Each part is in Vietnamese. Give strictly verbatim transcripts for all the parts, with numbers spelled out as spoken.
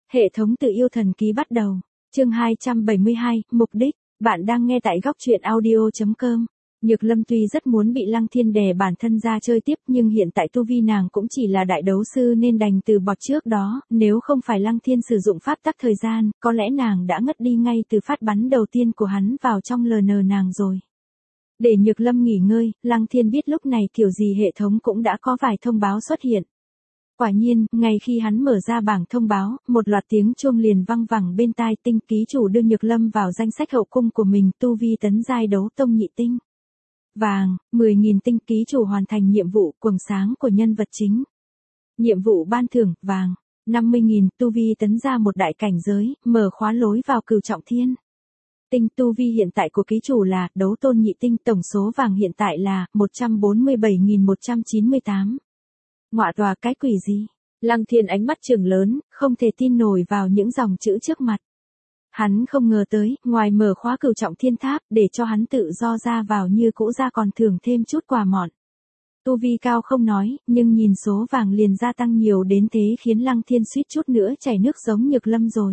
Hệ thống tự yêu thần ký bắt đầu. Chương hai trăm bảy mươi hai, mục đích. Bạn đang nghe tại góc truyện audio chấm com. Nhược Lâm tuy rất muốn bị Lăng Thiên đè bản thân ra chơi tiếp, nhưng hiện tại tu vi nàng cũng chỉ là đại đấu sư nên đành từ bỏ trước đó, nếu không phải Lăng Thiên sử dụng pháp tắc thời gian, có lẽ nàng đã ngất đi ngay từ phát bắn đầu tiên của hắn vào trong lờ nờ nàng rồi. Để Nhược Lâm nghỉ ngơi, Lăng Thiên biết lúc này kiểu gì hệ thống cũng đã có vài thông báo xuất hiện. Quả nhiên, ngay khi hắn mở ra bảng thông báo, một loạt tiếng chuông liền vang vẳng bên tai. Tinh ký chủ đưa Nhược Lâm vào danh sách hậu cung của mình, tu vi tấn giai đấu tông nhị tinh. Vàng, mười nghìn tinh ký chủ hoàn thành nhiệm vụ quầng sáng của nhân vật chính. Nhiệm vụ ban thưởng, vàng, năm mươi nghìn, tu vi tấn ra một đại cảnh giới, mở khóa lối vào cửu trọng thiên. Tinh tu vi hiện tại của ký chủ là đấu tôn nhị tinh, tổng số vàng hiện tại là một trăm bốn mươi bảy nghìn một trăm chín mươi tám. Ngọa tòa cái quỷ gì? Lăng Thiên ánh mắt trừng lớn, không thể tin nổi vào những dòng chữ trước mặt. Hắn không ngờ tới, ngoài mở khóa cửu trọng thiên tháp, để cho hắn tự do ra vào như cũ ra còn thưởng thêm chút quà mọn. Tu vi cao không nói, nhưng nhìn số vàng liền gia tăng nhiều đến thế khiến Lăng Thiên suýt chút nữa chảy nước giống Nhược Lâm rồi.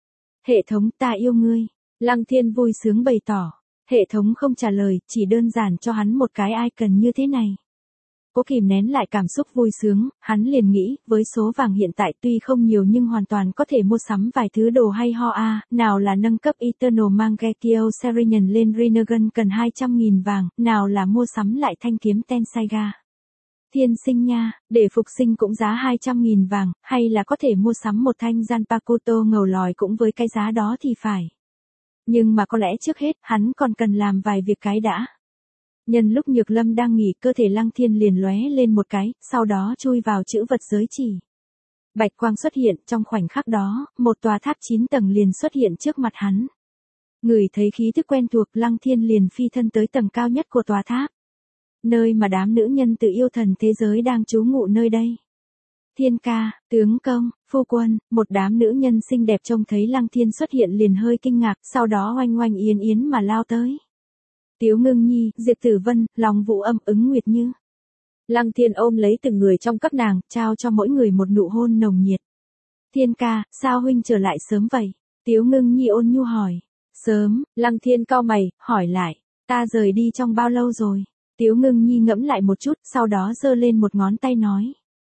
Hệ thống, ta yêu ngươi. Lăng Thiên vui sướng bày tỏ. Hệ thống không trả lời, chỉ đơn giản cho hắn một cái icon như thế này. Cố kìm nén lại cảm xúc vui sướng, hắn liền nghĩ, với số vàng hiện tại tuy không nhiều nhưng hoàn toàn có thể mua sắm vài thứ đồ hay ho a, à, nào là nâng cấp Eternal Mangekyo Serenian lên Rinnegan cần hai trăm nghìn vàng, nào là mua sắm lại thanh kiếm Tensaiga. Thiên sinh nha, để phục sinh cũng giá hai trăm nghìn vàng, hay là có thể mua sắm một thanh Zanpakuto ngầu lòi cũng với cái giá đó thì phải. Nhưng mà có lẽ trước hết, hắn còn cần làm vài việc cái đã. Nhân lúc Nhược Lâm đang nghỉ, cơ thể Lăng Thiên liền lóe lên một cái, sau đó chui vào chữ vật giới chỉ. Bạch quang xuất hiện, trong khoảnh khắc đó, một tòa tháp chín tầng liền xuất hiện trước mặt hắn. Ngửi thấy khí thức quen thuộc, Lăng Thiên liền phi thân tới tầng cao nhất của tòa tháp. Nơi mà đám nữ nhân tự yêu thần thế giới đang trú ngụ nơi đây. Thiên ca, tướng công, phu quân, một đám nữ nhân xinh đẹp trông thấy Lăng Thiên xuất hiện liền hơi kinh ngạc, sau đó oanh oanh yến yến mà lao tới. Tiếu Ngưng Nhi, Diệp Tử Vân, Long Vũ Âm, Ứng Nguyệt Như. Lăng Thiên ôm lấy từng người trong các nàng, trao cho mỗi người một nụ hôn nồng nhiệt. Thiên ca, sao huynh trở lại sớm vậy? Tiếu Ngưng Nhi ôn nhu hỏi. Sớm, Lăng Thiên cau mày, hỏi lại. Ta rời đi trong bao lâu rồi? Tiếu Ngưng Nhi ngẫm lại một chút, sau đó giơ lên một ngón tay nói.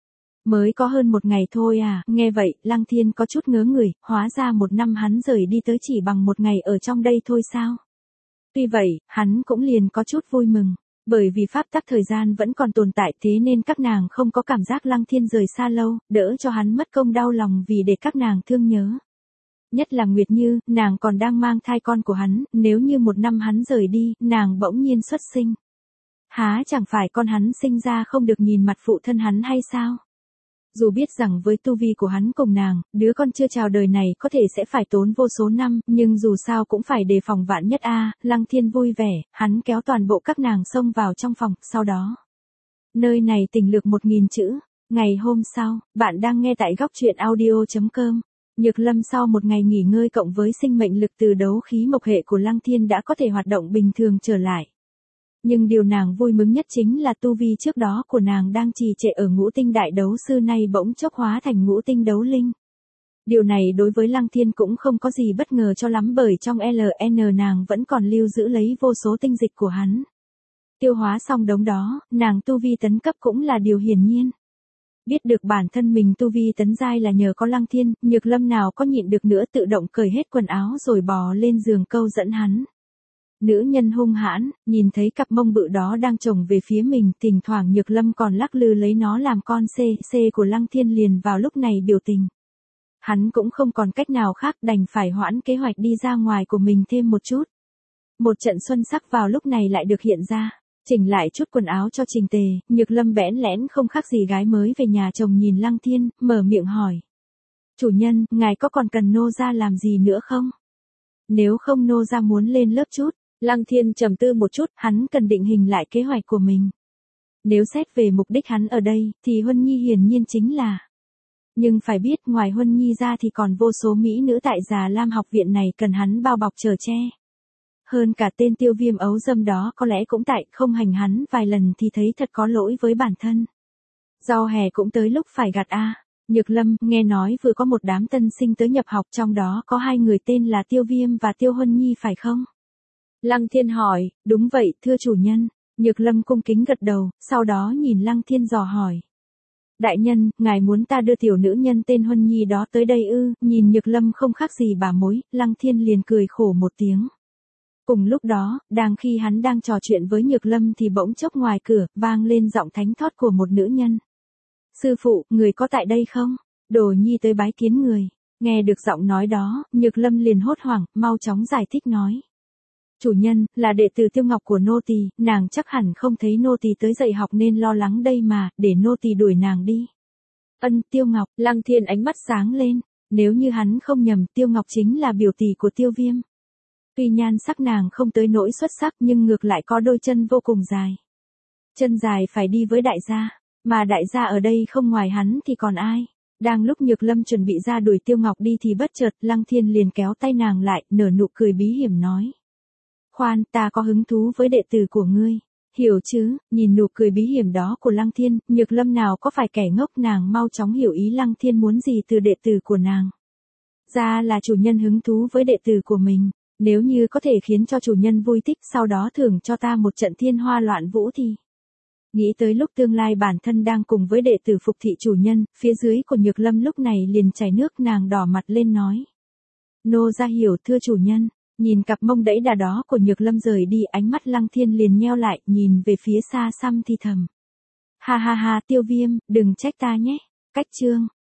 Mới có hơn một ngày thôi à, nghe vậy, Lăng Thiên có chút ngớ người, hóa ra một năm hắn rời đi tới chỉ bằng một ngày ở trong đây thôi sao? Tuy vậy, hắn cũng liền có chút vui mừng, bởi vì pháp tắc thời gian vẫn còn tồn tại thế nên các nàng không có cảm giác Lăng Thiên rời xa lâu, đỡ cho hắn mất công đau lòng vì để các nàng thương nhớ. Nhất là Nguyệt Như, nàng còn đang mang thai con của hắn, nếu như một năm hắn rời đi, nàng bỗng nhiên xuất sinh. Há chẳng phải con hắn sinh ra không được nhìn mặt phụ thân hắn hay sao? Dù biết rằng với tu vi của hắn cùng nàng, đứa con chưa chào đời này có thể sẽ phải tốn vô số năm, nhưng dù sao cũng phải đề phòng vạn nhất a. À, Lăng Thiên vui vẻ, hắn kéo toàn bộ các nàng xông vào trong phòng, sau đó. Nơi này tình lược một nghìn chữ. Ngày hôm sau, bạn đang nghe tại góc truyện audio chấm com. Nhược Lâm sau một ngày nghỉ ngơi cộng với sinh mệnh lực từ đấu khí mộc hệ của Lăng Thiên đã có thể hoạt động bình thường trở lại. Nhưng điều nàng vui mừng nhất chính là tu vi trước đó của nàng đang trì trệ ở ngũ tinh đại đấu sư nay bỗng chốc hóa thành ngũ tinh đấu linh. Điều này đối với Lăng Thiên cũng không có gì bất ngờ cho lắm bởi trong lờ en nàng vẫn còn lưu giữ lấy vô số tinh dịch của hắn. Tiêu hóa xong đống đó, nàng tu vi tấn cấp cũng là điều hiển nhiên. Biết được bản thân mình tu vi tấn giai là nhờ có Lăng Thiên, Nhược Lâm nào có nhịn được nữa tự động cởi hết quần áo rồi bò lên giường câu dẫn hắn. Nữ nhân hung hãn, nhìn thấy cặp mông bự đó đang chồng về phía mình, thỉnh thoảng Nhược Lâm còn lắc lư lấy nó làm con xê xê của Lăng Thiên liền vào lúc này biểu tình. Hắn cũng không còn cách nào khác đành phải hoãn kế hoạch đi ra ngoài của mình thêm một chút. Một trận xuân sắc vào lúc này lại được hiện ra, chỉnh lại chút quần áo cho chỉnh tề, Nhược Lâm bẽn lẽn không khác gì gái mới về nhà chồng nhìn Lăng Thiên, mở miệng hỏi. Chủ nhân, ngài có còn cần nô ra làm gì nữa không? Nếu không nô ra muốn lên lớp chút. Lăng Thiên trầm tư một chút, hắn cần định hình lại kế hoạch của mình. Nếu xét về mục đích hắn ở đây, thì Huân Nhi hiển nhiên chính là. Nhưng phải biết ngoài Huân Nhi ra thì còn vô số mỹ nữ tại Già Lam học viện này cần hắn bao bọc chở che. Hơn cả tên tiêu viêm ấu dâm đó có lẽ cũng tại không hành hắn vài lần thì thấy thật có lỗi với bản thân. Rau hè cũng tới lúc phải gặt a. Nhược Lâm, nghe nói vừa có một đám tân sinh tới nhập học, trong đó có hai người tên là Tiêu Viêm và Tiêu Huân Nhi phải không? Lăng Thiên hỏi, đúng vậy, thưa chủ nhân. Nhược Lâm cung kính gật đầu, sau đó nhìn Lăng Thiên dò hỏi. Đại nhân, ngài muốn ta đưa tiểu nữ nhân tên Huân Nhi đó tới đây ư? Nhìn Nhược Lâm không khác gì bà mối, Lăng Thiên liền cười khổ một tiếng. Cùng lúc đó, đang khi hắn đang trò chuyện với Nhược Lâm thì bỗng chốc ngoài cửa, vang lên giọng thánh thót của một nữ nhân. Sư phụ, người có tại đây không? Đồ nhi tới bái kiến người. Nghe được giọng nói đó, Nhược Lâm liền hốt hoảng, mau chóng giải thích nói. Chủ nhân, là đệ tử Tiêu Ngọc của nô tỳ, nàng chắc hẳn không thấy nô tỳ tới dạy học nên lo lắng đây mà, để nô tỳ đuổi nàng đi. Ân, Tiêu Ngọc, Lăng Thiên ánh mắt sáng lên, nếu như hắn không nhầm, Tiêu Ngọc chính là biểu tỷ của Tiêu Viêm. Tuy nhan sắc nàng không tới nỗi xuất sắc nhưng ngược lại có đôi chân vô cùng dài. Chân dài phải đi với đại gia, mà đại gia ở đây không ngoài hắn thì còn ai. Đang lúc Nhược Lâm chuẩn bị ra đuổi Tiêu Ngọc đi thì bất chợt Lăng Thiên liền kéo tay nàng lại, nở nụ cười bí hiểm nói. Khoan, ta có hứng thú với đệ tử của ngươi. Hiểu chứ, nhìn nụ cười bí hiểm đó của Lăng Thiên, Nhược Lâm nào có phải kẻ ngốc, nàng mau chóng hiểu ý Lăng Thiên muốn gì từ đệ tử của nàng. Ra là chủ nhân hứng thú với đệ tử của mình, nếu như có thể khiến cho chủ nhân vui thích sau đó thưởng cho ta một trận thiên hoa loạn vũ thì. Nghĩ tới lúc tương lai bản thân đang cùng với đệ tử phục thị chủ nhân, phía dưới của Nhược Lâm lúc này liền chảy nước, nàng đỏ mặt lên nói. Nô ra hiểu thưa chủ nhân. Nhìn cặp mông đẫy đà đó của Nhược Lâm rời đi, ánh mắt Lăng Thiên liền nheo lại, nhìn về phía xa xăm thì thầm. Ha ha ha, Tiêu Viêm, đừng trách ta nhé. Cách chương.